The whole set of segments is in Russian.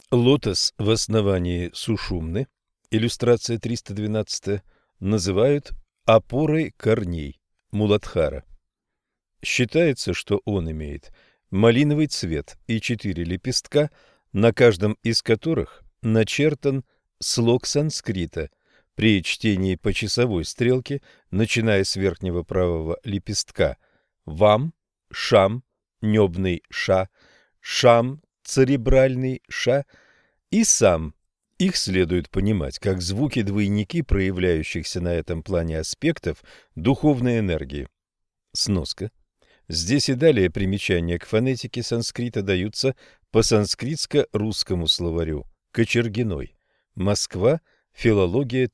Лотос в основании Сушумны, иллюстрация 312, называют опорой корней Муладхара. Считается, что он имеет малиновый цвет и 4 лепестка, на каждом из которых начертан слог санскрита. При чтении по часовой стрелке, начиная с верхнего правого лепестка, вам, шам, небный ша, шам, церебральный ша и сам. Их следует понимать как звуки-двойники проявляющихся на этом плане аспектов духовной энергии. Сноска. Здесь и далее примечания к фонетике санскрита даются по санскритско-русскому словарю Кочергиной. Москва. Филология,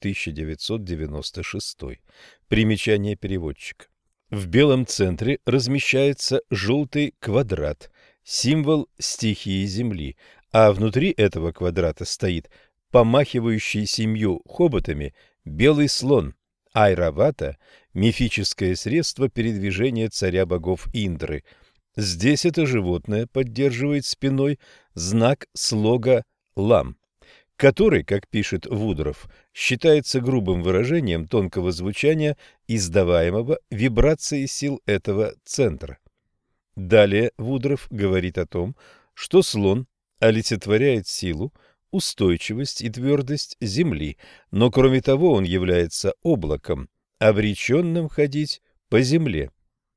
1996. Примечание переводчика. В белом центре размещается желтый квадрат, символ стихии Земли, а внутри этого квадрата стоит помахивающий 7 хоботами белый слон, айравата, мифическое средство передвижения царя богов Индры. Здесь это животное поддерживает спиной знак слога лам, который, как пишет Вудров, считается грубым выражением тонкого звучания, издаваемого вибрацией сил этого центра. Далее Вудров говорит о том, что слон олицетворяет силу, устойчивость и твердость Земли, но кроме того он является облаком, обреченным ходить по земле.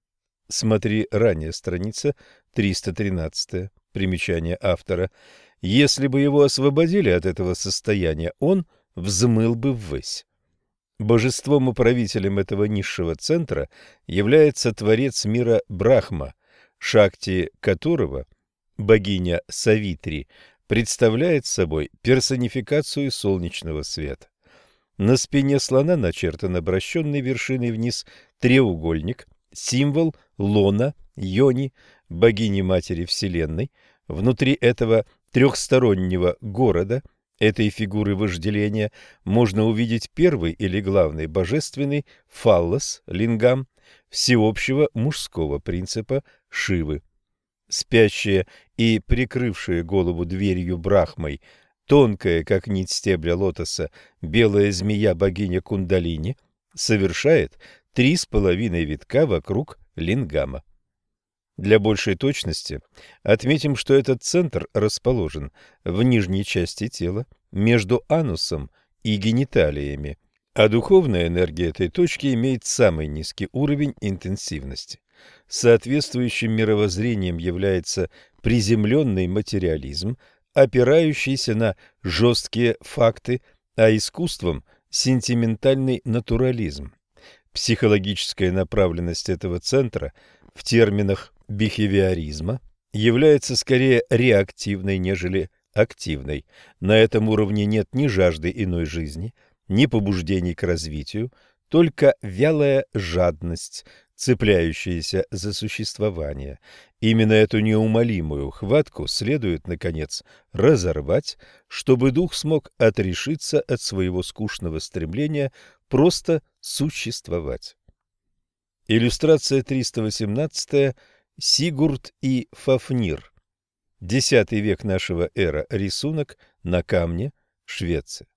Смотри ранее страница 313, примечание автора. Если бы его освободили от этого состояния, он взмыл бы ввысь. Божеством и правителем этого низшего центра является творец мира Брахма, Шакти которого, богиня Савитри, представляет собой персонификацию солнечного света. На спине слона начертан обращенный вершиной вниз треугольник, символ лона, йони, богини-матери Вселенной. Внутри этого трехстороннего города, этой фигуры вожделения, можно увидеть первый или главный божественный фаллос, лингам, всеобщего мужского принципа Шивы. Спящая и прикрывшая голову дверью Брахмой, тонкая, как нить стебля лотоса, белая змея богиня Кундалини, совершает 3,5 витка вокруг лингама. Для большей точности отметим, что этот центр расположен в нижней части тела, между анусом и гениталиями, а духовная энергия этой точки имеет самый низкий уровень интенсивности. Соответствующим мировоззрением является приземленный материализм, опирающийся на жесткие факты, а искусством – сентиментальный натурализм. Психологическая направленность этого центра в терминах бихевиоризма является скорее реактивной, нежели активной. На этом уровне нет ни жажды иной жизни, ни побуждений к развитию, только вялая жадность, цепляющаяся за существование. Именно эту неумолимую хватку следует, наконец, разорвать, чтобы дух смог отрешиться от своего скучного стремления просто существовать. Иллюстрация 318. Сигурд и Фафнир. X век нашего эра. Рисунок на камне. Швеция.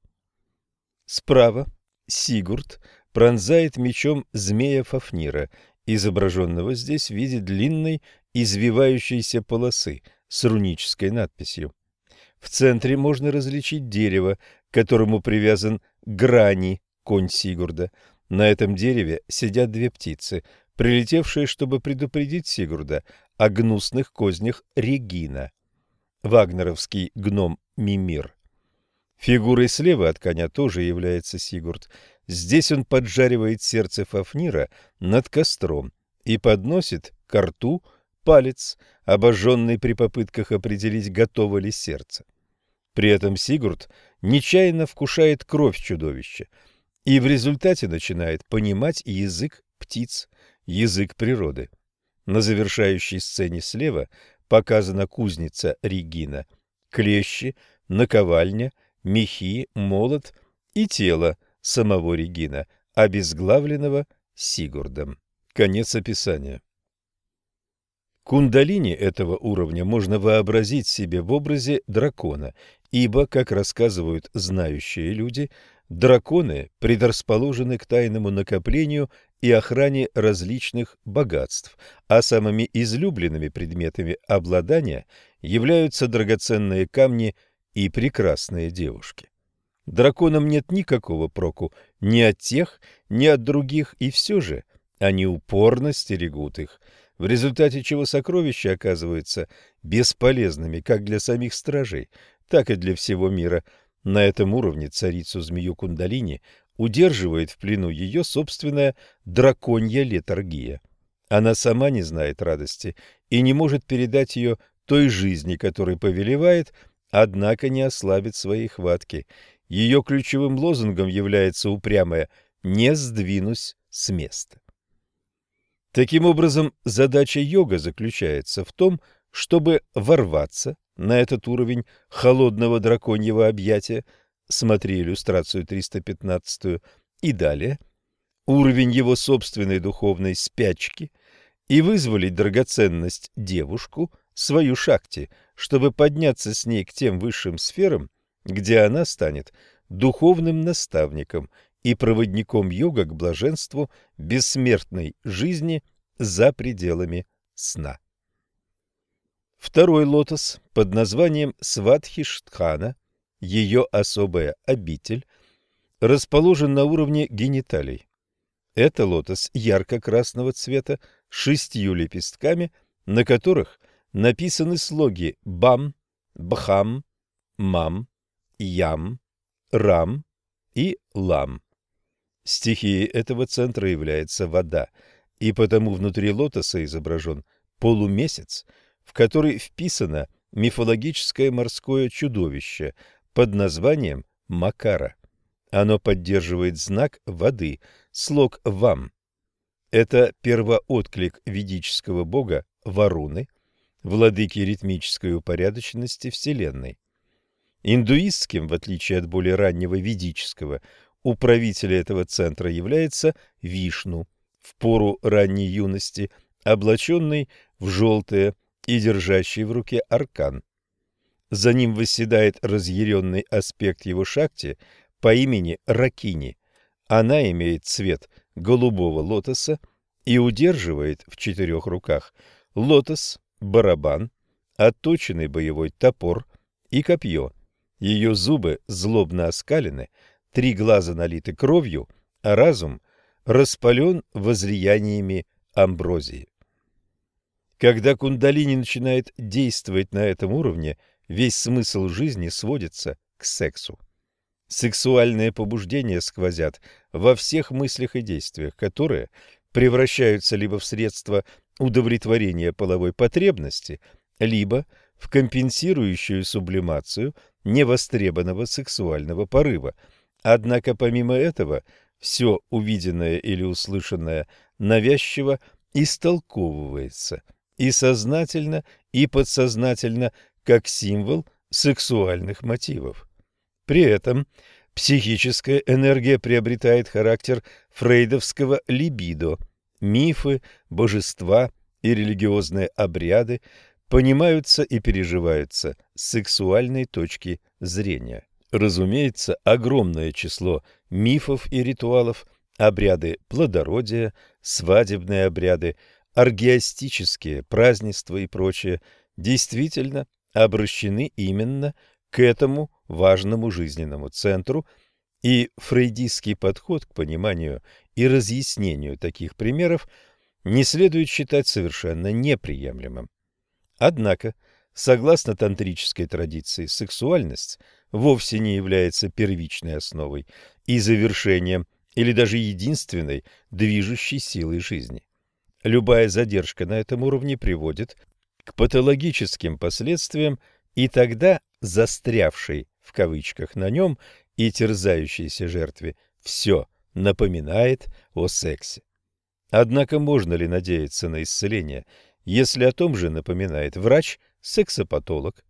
Справа Сигурд пронзает мечом змея Фафнира, изображенного здесь в виде длинной извивающейся полосы с рунической надписью. В центре можно различить дерево, к которому привязан Грани, конь Сигурда. На этом дереве сидят 2 птицы, прилетевшие, чтобы предупредить Сигурда о гнусных кознях Регина. Вагнеровский гном Мимир. Фигурой слева от коня тоже является Сигурд. Здесь он поджаривает сердце Фафнира над костром и подносит ко рту палец, обожженный при попытках определить, готово ли сердце. При этом Сигурд нечаянно вкушает кровь чудовища и в результате начинает понимать язык птиц, язык природы. На завершающей сцене слева показана кузница Регина, клещи, наковальня, мехи, молот и тело самого Регина, обезглавленного Сигурдом. Конец описания. Кундалини этого уровня можно вообразить себе в образе дракона ибо, как рассказывают знающие люди, драконы предрасположены к тайному накоплению и охране различных богатств, а самыми излюбленными предметами обладания являются драгоценные камни и прекрасные девушки. Драконам нет никакого проку ни от тех, ни от других, и все же они упорно стерегут их, в результате чего сокровища оказываются бесполезными как для самих стражей, так и для всего мира. На этом уровне царицу-змею Кундалини удерживает в плену ее собственная драконья летаргия. Она сама не знает радости и не может передать ее той жизни, которой повелевает, однако не ослабит своей хватки. Ее ключевым лозунгом является упрямое «не сдвинусь с места». Таким образом, задача йога заключается в том, чтобы ворваться на этот уровень холодного драконьего объятия, смотри иллюстрацию 315, и далее, уровень его собственной духовной спячки, и вызволить драгоценность девушку, свою шакти, чтобы подняться с ней к тем высшим сферам, где она станет духовным наставником и проводником йога к блаженству бессмертной жизни за пределами сна. Второй лотос под названием Сватхиштхана, ее особая обитель, расположен на уровне гениталий. Это лотос ярко-красного цвета с 6 лепестками, на которых написаны слоги Бам, Бхам, Мам, Ям, Рам и Лам. Стихией этого центра является вода, и потому внутри лотоса изображен полумесяц, в который вписано мифологическое морское чудовище под названием Макара. Оно поддерживает знак воды, слог Вам. Это первоотклик ведического бога Варуны, владыки ритмической упорядоченности Вселенной. Индуистским, в отличие от более раннего ведического, управителем этого центра является Вишну, в пору ранней юности, облаченный в желтое и держащий в руке аркан. За ним восседает разъяренный аспект его шакти по имени Ракини. Она имеет цвет голубого лотоса и удерживает в 4 руках лотос, барабан, отточенный боевой топор и копье. Ее зубы злобно оскалены, 3 глаза налиты кровью, а разум распален возлияниями амброзии. Когда кундалини начинает действовать на этом уровне, весь смысл жизни сводится к сексу. Сексуальные побуждения сквозят во всех мыслях и действиях, которые превращаются либо в средство удовлетворения половой потребности, либо в компенсирующую сублимацию невостребованного сексуального порыва. Однако помимо этого, все увиденное или услышанное навязчиво истолковывается и сознательно, и подсознательно как символ сексуальных мотивов. При этом психическая энергия приобретает характер фрейдовского либидо. Мифы, божества и религиозные обряды понимаются и переживаются с сексуальной точки зрения. Разумеется, огромное число мифов и ритуалов, обряды плодородия, свадебные обряды, оргиастические празднества и прочее, действительно обращены именно к этому важному жизненному центру, и фрейдистский подход к пониманию и разъяснению таких примеров не следует считать совершенно неприемлемым. Однако, согласно тантрической традиции, сексуальность вовсе не является первичной основой и завершением или даже единственной движущей силой жизни. Любая задержка на этом уровне приводит к патологическим последствиям, и тогда застрявшей в кавычках на нем и терзающейся жертве все напоминает о сексе. Однако можно ли надеяться на исцеление, если о том же напоминает врач-сексопатолог?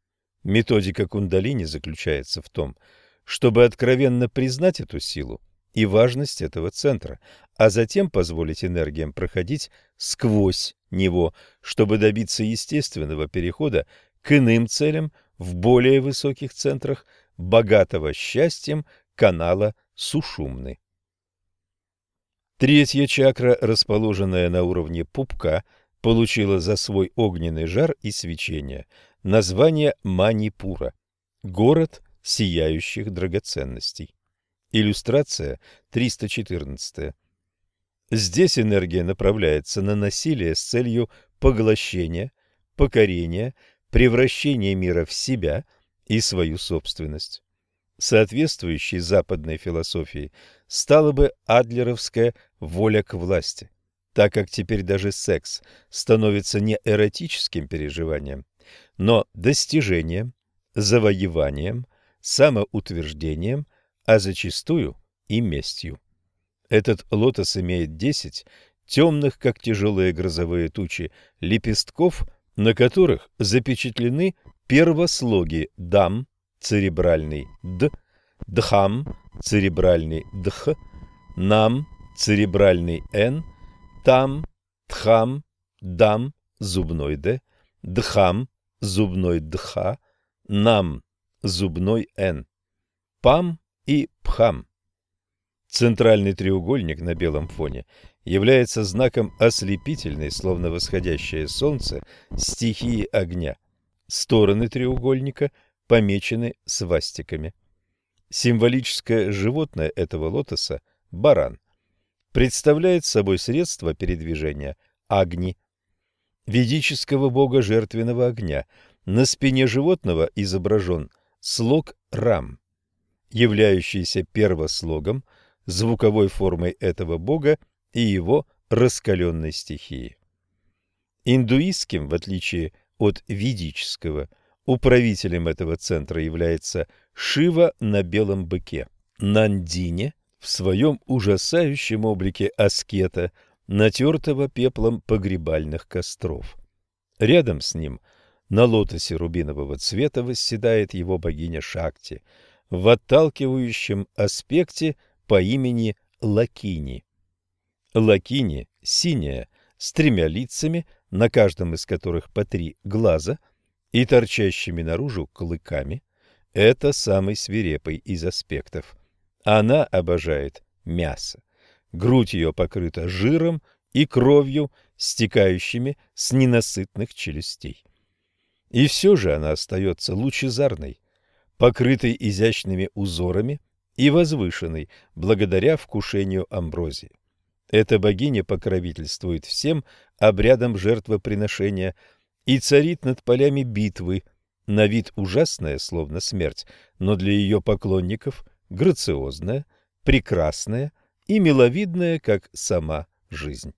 Методика кундалини заключается в том, чтобы откровенно признать эту силу и важность этого центра, а затем позволить энергиям проходить сквозь него, чтобы добиться естественного перехода к иным целям в более высоких центрах богатого счастьем канала Сушумны. Третья чакра, расположенная на уровне пупка, получила за свой огненный жар и свечение название Манипура – город сияющих драгоценностей. Иллюстрация 314. Здесь энергия направляется на насилие с целью поглощения, покорения, превращения мира в себя и свою собственность. Соответствующей западной философии стала бы адлеровская воля к власти, так как теперь даже секс становится не эротическим переживанием, но достижением, завоеванием, самоутверждением, а зачастую и местью. Этот лотос имеет 10 темных, как тяжелые грозовые тучи, лепестков, на которых запечатлены первослоги дам, церебральный д, дхам, церебральный дх, нам, церебральный н, там, тхам, дам, зубной д, дхам, зубной дха, нам, зубной н, пам и пхам. Центральный треугольник на белом фоне является знаком ослепительной, словно восходящее солнце, стихии огня. Стороны треугольника помечены свастиками. Символическое животное этого лотоса – баран. Представляет собой средство передвижения Агни, ведического бога жертвенного огня. На спине животного изображен слог Рам, являющийся первослогом, звуковой формой этого бога и его раскаленной стихии. Индуистским, в отличие от ведического, управителем этого центра является Шива на белом быке. Нандине в своем ужасающем облике аскета, натертого пеплом погребальных костров. Рядом с ним на лотосе рубинового цвета восседает его богиня Шакти в отталкивающем аспекте по имени Лакини. Лакини синяя, с 3 лицами, на каждом из которых по 3 глаза и торчащими наружу клыками. Это самый свирепый из аспектов. Она обожает мясо. Грудь ее покрыта жиром и кровью, стекающими с ненасытных челюстей. И все же она остается лучезарной, покрытой изящными узорами и возвышенной благодаря вкушению амброзии. Эта богиня покровительствует всем обрядам жертвоприношения и царит над полями битвы, на вид ужасная, словно смерть, но для ее поклонников грациозная, прекрасная и миловидная, как сама жизнь.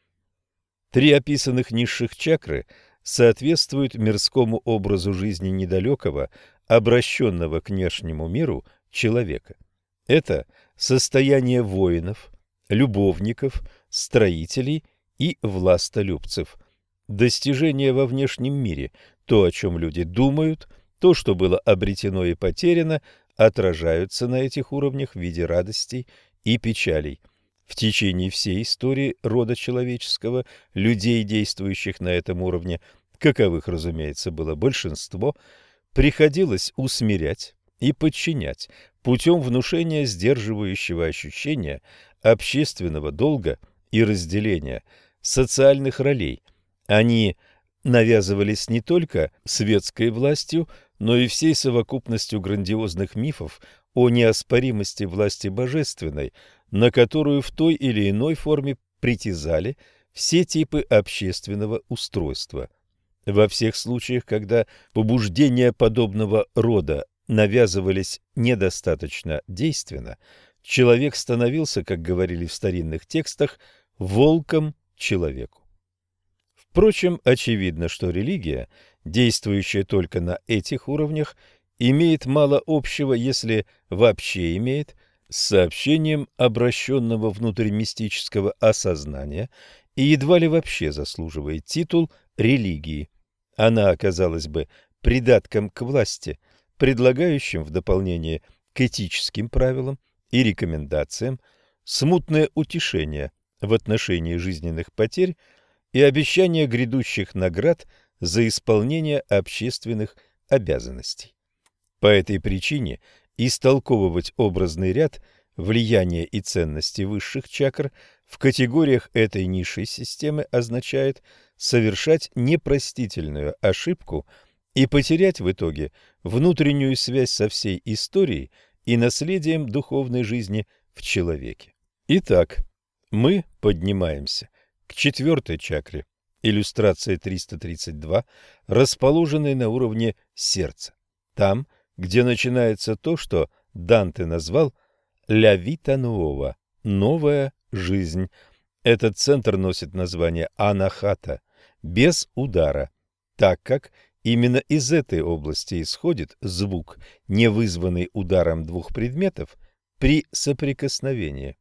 3 описанных низших чакры соответствуют мирскому образу жизни недалекого, обращенного к внешнему миру человека. Это состояние воинов, любовников, строителей и властолюбцев. Достижения во внешнем мире, то, о чем люди думают, то, что было обретено и потеряно, отражаются на этих уровнях в виде радостей и печалей. В течение всей истории рода человеческого, людей, действующих на этом уровне, каковых, разумеется, было большинство, приходилось усмирять и подчинять путем внушения сдерживающего ощущения общественного долга и разделения социальных ролей. Они навязывались не только светской властью, но и всей совокупностью грандиозных мифов о неоспоримости власти божественной, на которую в той или иной форме притязали все типы общественного устройства. Во всех случаях, когда побуждения подобного рода навязывались недостаточно действенно, человек становился, как говорили в старинных текстах, волком человеку. Впрочем, очевидно, что религия, действующая только на этих уровнях, имеет мало общего, если вообще имеет, с сообщением обращенного внутрь мистического осознания и едва ли вообще заслуживает титул религии. Она оказалась бы придатком к власти, предлагающим в дополнение к этическим правилам и рекомендациям смутное утешение в отношении жизненных потерь и обещание грядущих наград за исполнение общественных обязанностей. По этой причине истолковывать образный ряд влияния и ценности высших чакр в категориях этой низшей системы означает совершать непростительную ошибку и потерять в итоге внутреннюю связь со всей историей и наследием духовной жизни в человеке. Итак, мы поднимаемся к четвертой чакре, иллюстрация 332, расположенной на уровне сердца, там, где начинается то, что Данте назвал «ля вита nuova» – «новая жизнь». Этот центр носит название анахата – «без удара», так как именно из этой области исходит звук, не вызванный ударом двух предметов при соприкосновении.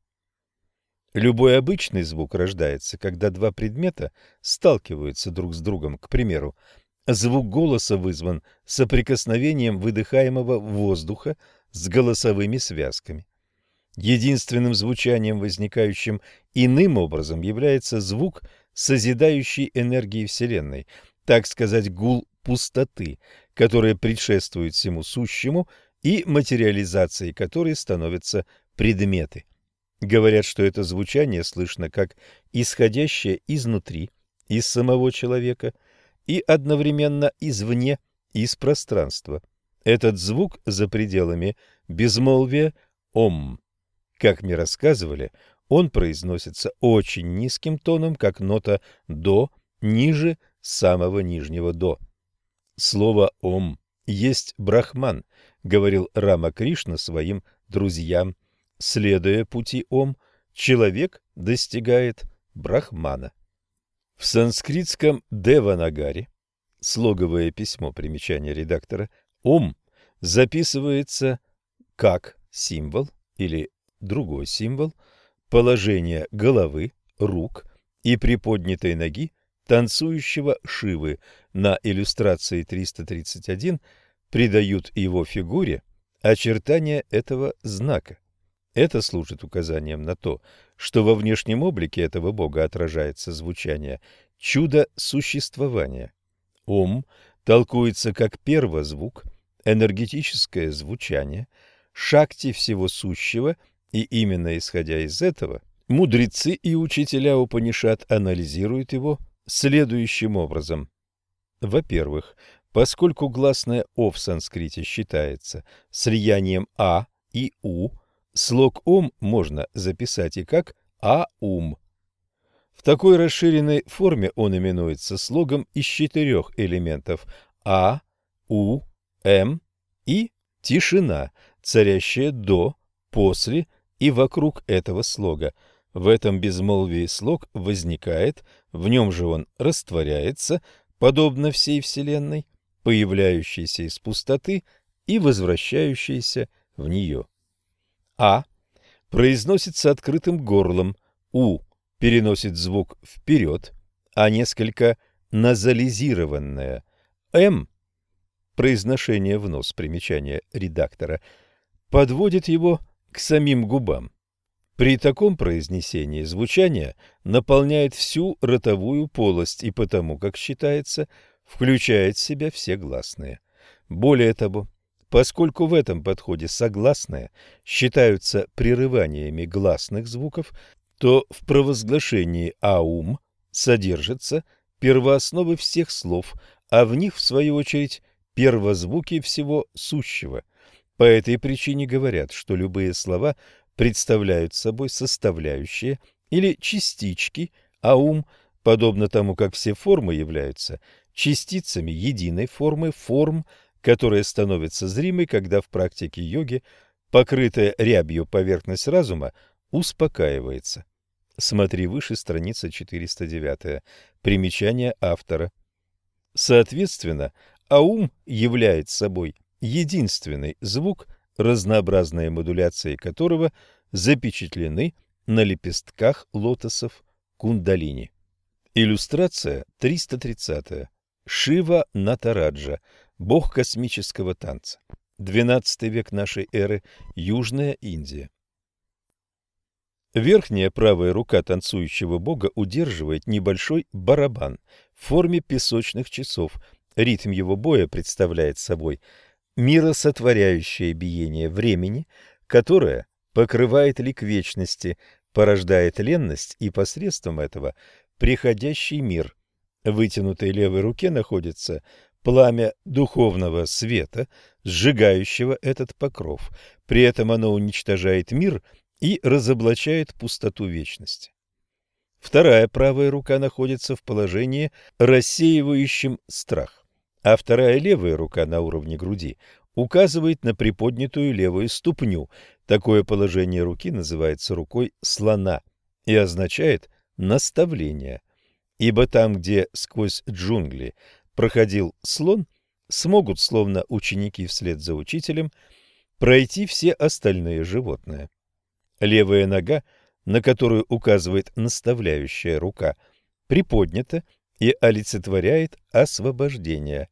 Любой обычный звук рождается, когда два предмета сталкиваются друг с другом. К примеру, звук голоса вызван соприкосновением выдыхаемого воздуха с голосовыми связками. Единственным звучанием, возникающим иным образом, является звук созидающей энергии Вселенной, так сказать, гул пустоты, которая предшествует всему сущему и материализацией которой становятся предметы. Говорят, что это звучание слышно как исходящее изнутри, из самого человека, и одновременно извне, из пространства. Этот звук за пределами безмолвия «ом». Как мне рассказывали, он произносится очень низким тоном, как нота «до», ниже самого нижнего «до». Слово «ом» есть брахман, говорил Рама Кришна своим друзьям. Следуя пути Ом, человек достигает брахмана. В санскритском Деванагаре, слоговое письмо, примечание редактора, Ом записывается как символ или другой символ положения головы, рук и приподнятой ноги танцующего Шивы. На иллюстрации 331 придают его фигуре очертания этого знака. Это служит указанием на то, что во внешнем облике этого бога отражается звучание чуда существования. Ом толкуется как первозвук, энергетическое звучание, шакти всего сущего, и именно исходя из этого мудрецы и учителя Упанишад анализируют его следующим образом. Во-первых, поскольку гласное «о» в санскрите считается слиянием «а» и «у», слог «ом» можно записать и как «аум». В такой расширенной форме он именуется слогом из четырех элементов «а», «у», «м» и тишина, царящая до, после и вокруг этого слога. В этом безмолвии слог возникает, в нем же он растворяется, подобно всей Вселенной, появляющейся из пустоты и возвращающейся в нее. А произносится открытым горлом, У переносит звук вперед, а несколько назализированное, М, произношение в нос, примечание редактора, подводит его к самим губам. При таком произнесении звучание наполняет всю ротовую полость и потому, как считается, включает в себя все гласные. Более того, поскольку в этом подходе согласные считаются прерываниями гласных звуков, то в провозглашении «аум» содержатся первоосновы всех слов, а в них, в свою очередь, первозвуки всего сущего. По этой причине говорят, что любые слова представляют собой составляющие или частички аум, подобно тому, как все формы являются частицами единой формы, форм, которая становится зримой, когда в практике йоги покрытая рябью поверхность разума успокаивается. Смотри выше, страница 409. Примечание автора. Соответственно, аум является собой единственный звук, разнообразные модуляции которого запечатлены на лепестках лотосов кундалини. Иллюстрация 330. Шива Натараджа, бог космического танца. XII век нашей эры, Южная Индия. Верхняя правая рука танцующего бога удерживает небольшой барабан в форме песочных часов. Ритм его боя представляет собой миросотворяющее биение времени, которое покрывает лик вечности, порождает ленность и посредством этого приходящий мир. В вытянутой левой руке находится пламя духовного света, сжигающего этот покров. При этом оно уничтожает мир и разоблачает пустоту вечности. Вторая правая рука находится в положении, рассеивающем страх, а вторая левая рука на уровне груди указывает на приподнятую левую ступню. Такое положение руки называется рукой слона и означает наставление. Ибо там, где сквозь джунгли проходил слон, смогут, словно ученики вслед за учителем, пройти все остальные животные. Левая нога, на которую указывает наставляющая рука, приподнята и олицетворяет освобождение,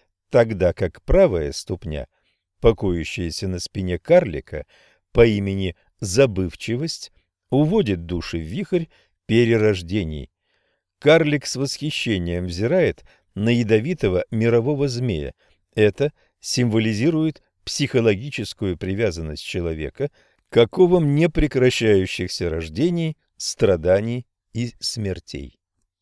тогда как правая ступня, покоящаяся на спине карлика по имени Забывчивость, уводит души в вихрь перерождений. Карлик с восхищением взирает на ядовитого мирового змея. Это символизирует психологическую привязанность человека к оковам непрекращающихся рождений, страданий и смертей.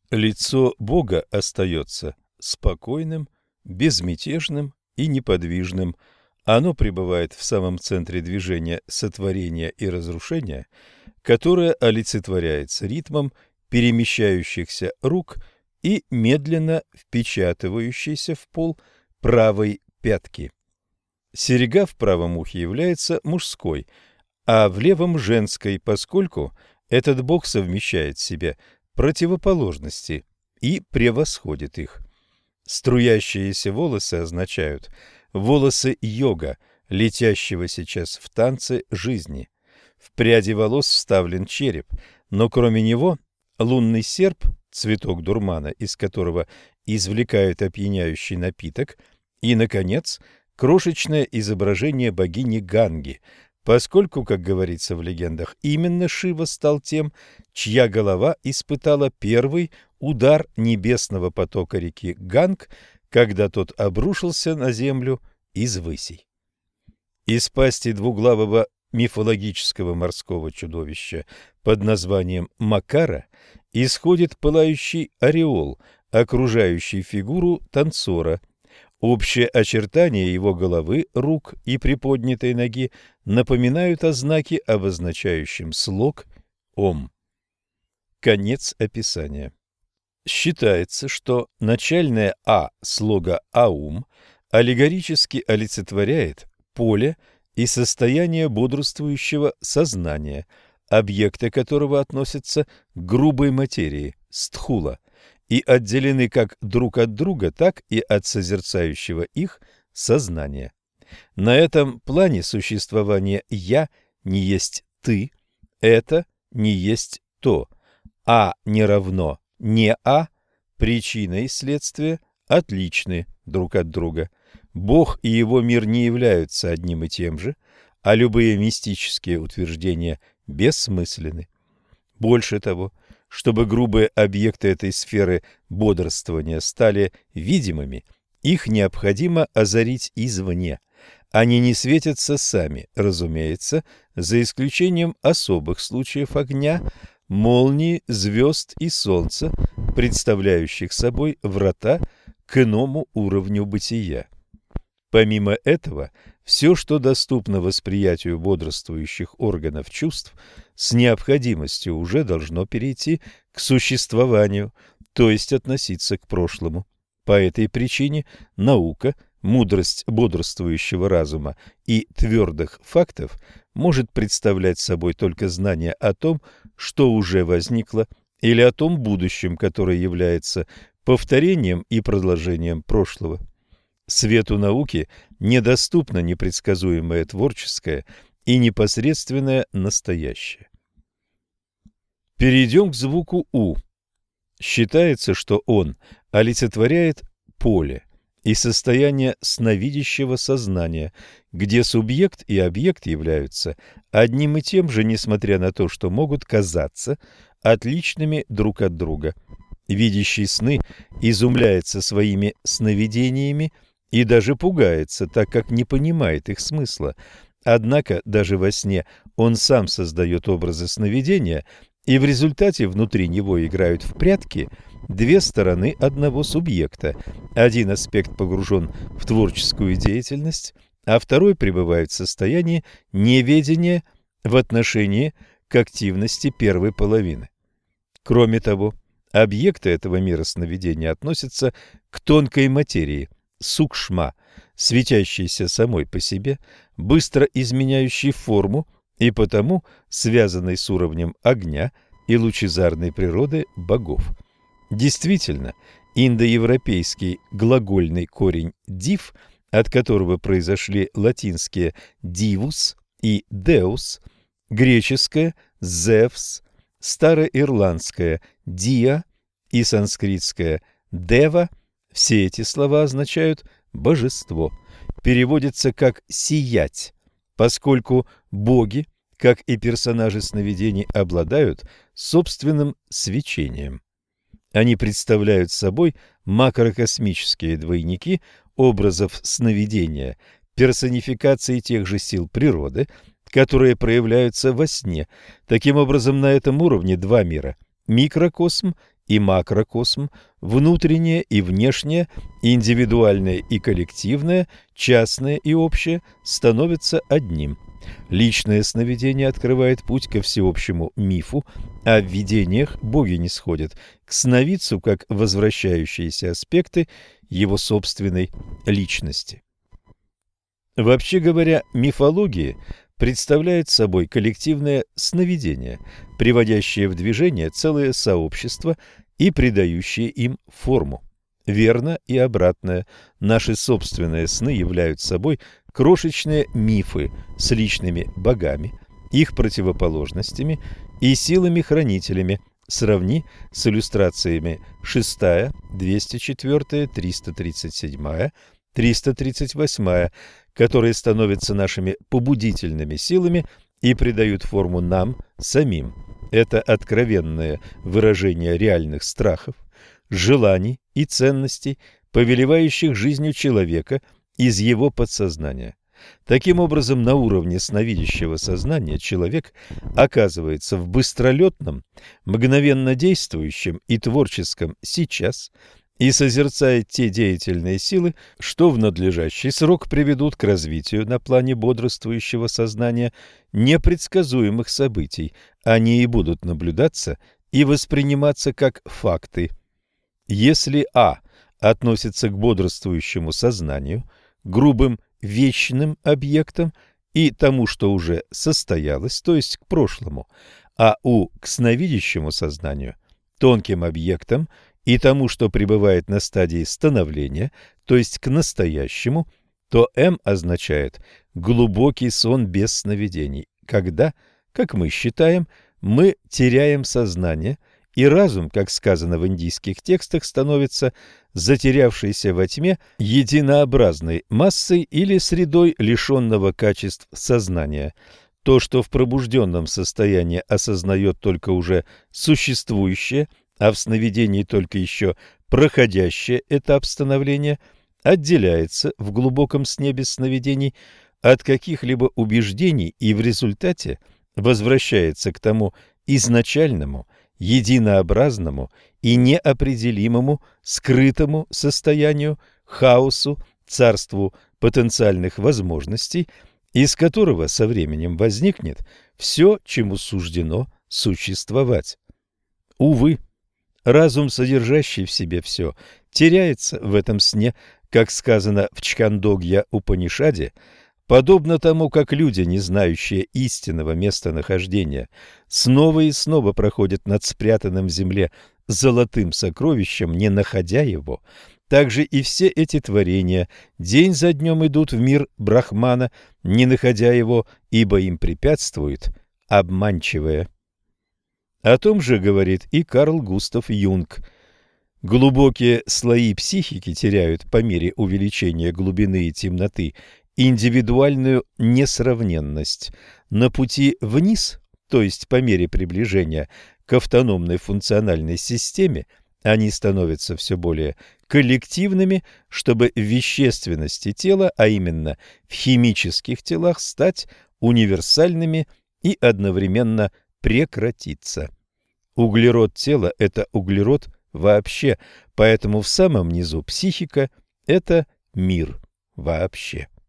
Лицо Бога остается спокойным, безмятежным и неподвижным. Оно пребывает в самом центре движения сотворения и разрушения, которое олицетворяется ритмом перемещающихся рук и медленно впечатывающейся в пол правой пятки. Серьга в правом ухе является мужской, а в левом – женской, поскольку этот бог совмещает в себе противоположности и превосходит их. Струящиеся волосы означают волосы йога, летящего сейчас в танце жизни. В пряди волос вставлен череп, но кроме него лунный серп, цветок дурмана, из которого извлекают опьяняющий напиток, и, наконец, крошечное изображение богини Ганги, поскольку, как говорится в легендах, именно Шива стал тем, чья голова испытала первый удар небесного потока реки Ганг, когда тот обрушился на землю из высей. Из пасти двуглавого мифологического морского чудовища под названием Макара исходит пылающий ореол, окружающий фигуру танцора. Общие очертания его головы, рук и приподнятой ноги напоминают о знаке, обозначающем слог Ом. Конец описания. Считается, что начальное А слога Аум аллегорически олицетворяет поле и состояние бодрствующего сознания, объекты которого относятся к грубой материи, стхула, и отделены как друг от друга, так и от созерцающего их сознания. На этом плане существование «я» не есть «ты», «это» не есть «то», «а» не равно «не а», причина и следствие отличны друг от друга. Бог и его мир не являются одним и тем же, а любые мистические утверждения бессмысленны. Больше того, чтобы грубые объекты этой сферы бодрствования стали видимыми, их необходимо озарить извне. Они не светятся сами, разумеется, за исключением особых случаев огня, молнии, звезд и солнца, представляющих собой врата к иному уровню бытия. Помимо этого, все, что доступно восприятию бодрствующих органов чувств, с необходимостью уже должно перейти к существованию, то есть относиться к прошлому. По этой причине наука, мудрость бодрствующего разума и твердых фактов может представлять собой только знание о том, что уже возникло, или о том будущем, которое является повторением и продолжением прошлого. Свету науки недоступно непредсказуемое творческое и непосредственное настоящее. Перейдем к звуку «у». Считается, что он олицетворяет поле и состояние сновидящего сознания, где субъект и объект являются одним и тем же, несмотря на то, что могут казаться отличными друг от друга. Видящий сны изумляется своими сновидениями и даже пугается, так как не понимает их смысла. Однако даже во сне он сам создает образы сновидения, и в результате внутри него играют в прятки две стороны одного субъекта. Один аспект погружен в творческую деятельность, а второй пребывает в состоянии неведения в отношении к активности первой половины. Кроме того, объекты этого мира сновидения относятся к тонкой материи, сукшма, светящейся самой по себе, быстро изменяющей форму и потому связанной с уровнем огня и лучезарной природы богов. Действительно, индоевропейский глагольный корень «див», от которого произошли латинские «divus» и «deus», греческое «зевс», староирландское «dia» и санскритское «дева», все эти слова означают «божество», переводится как «сиять», поскольку боги, как и персонажи сновидений, обладают собственным свечением. Они представляют собой макрокосмические двойники образов сновидения, персонификации тех же сил природы, которые проявляются во сне. Таким образом, на этом уровне два мира – микрокосм и макрокосм, внутреннее и внешнее, индивидуальное и коллективное, частное и общее – становятся одним. Личное сновидение открывает путь ко всеобщему мифу, а в видениях боги нисходят к сновидцу как возвращающиеся аспекты его собственной личности. Вообще говоря, мифологии представляют собой коллективное сновидение, приводящее в движение целые сообщества и придающие им форму. Верно и обратное. Наши собственные сны являются собой крошечные мифы с личными богами, их противоположностями и силами-хранителями. Сравни с иллюстрациями 6, 204, 337, 338, которые становятся нашими побудительными силами и придают форму нам самим. Это откровенное выражение реальных страхов, желаний и ценностей, повелевающих жизнью человека из его подсознания. Таким образом, на уровне сновидящего сознания человек оказывается в быстролетном, мгновенно действующем и творческом сейчас и созерцает те деятельные силы, что в надлежащий срок приведут к развитию на плане бодрствующего сознания непредсказуемых событий. Они и будут наблюдаться и восприниматься как факты. Если А относится к бодрствующему сознанию, грубым вечным объектам и тому, что уже состоялось, то есть к прошлому, а У к сновидящему сознанию, тонким объектам и тому, что пребывает на стадии становления, то есть к настоящему, то М означает глубокий сон без сновидений, когда, как мы считаем, мы теряем сознание, и разум, как сказано в индийских текстах, становится затерявшейся во тьме единообразной массой или средой лишенного качеств сознания. То, что в пробужденном состоянии осознает только уже существующее, а в сновидении только еще проходящий этап становления, отделяется в глубоком сне без сновидений от каких-либо убеждений и в результате возвращается к тому изначальному, единообразному и неопределимому, скрытому состоянию, хаосу, царству потенциальных возможностей, из которого со временем возникнет все, чему суждено существовать. Увы, разум, содержащий в себе все, теряется в этом сне, как сказано в Чхандогья-Упанишаде, подобно тому, как люди, не знающие истинного местонахождения, снова и снова проходят над спрятанным в земле золотым сокровищем, не находя его, также и все эти творения день за днем идут в мир Брахмана, не находя его, ибо им препятствует обманчивое. О том же говорит и Карл Густав Юнг. Глубокие слои психики теряют по мере увеличения глубины и темноты индивидуальную несравненность. На пути вниз, то есть по мере приближения к автономной функциональной системе, Они становятся все более коллективными, чтобы в вещественности тела, а именно в химических телах, стать универсальными и одновременно прекратиться. Углерод тела – это углерод вообще, поэтому в самом низу психика – это мир вообще.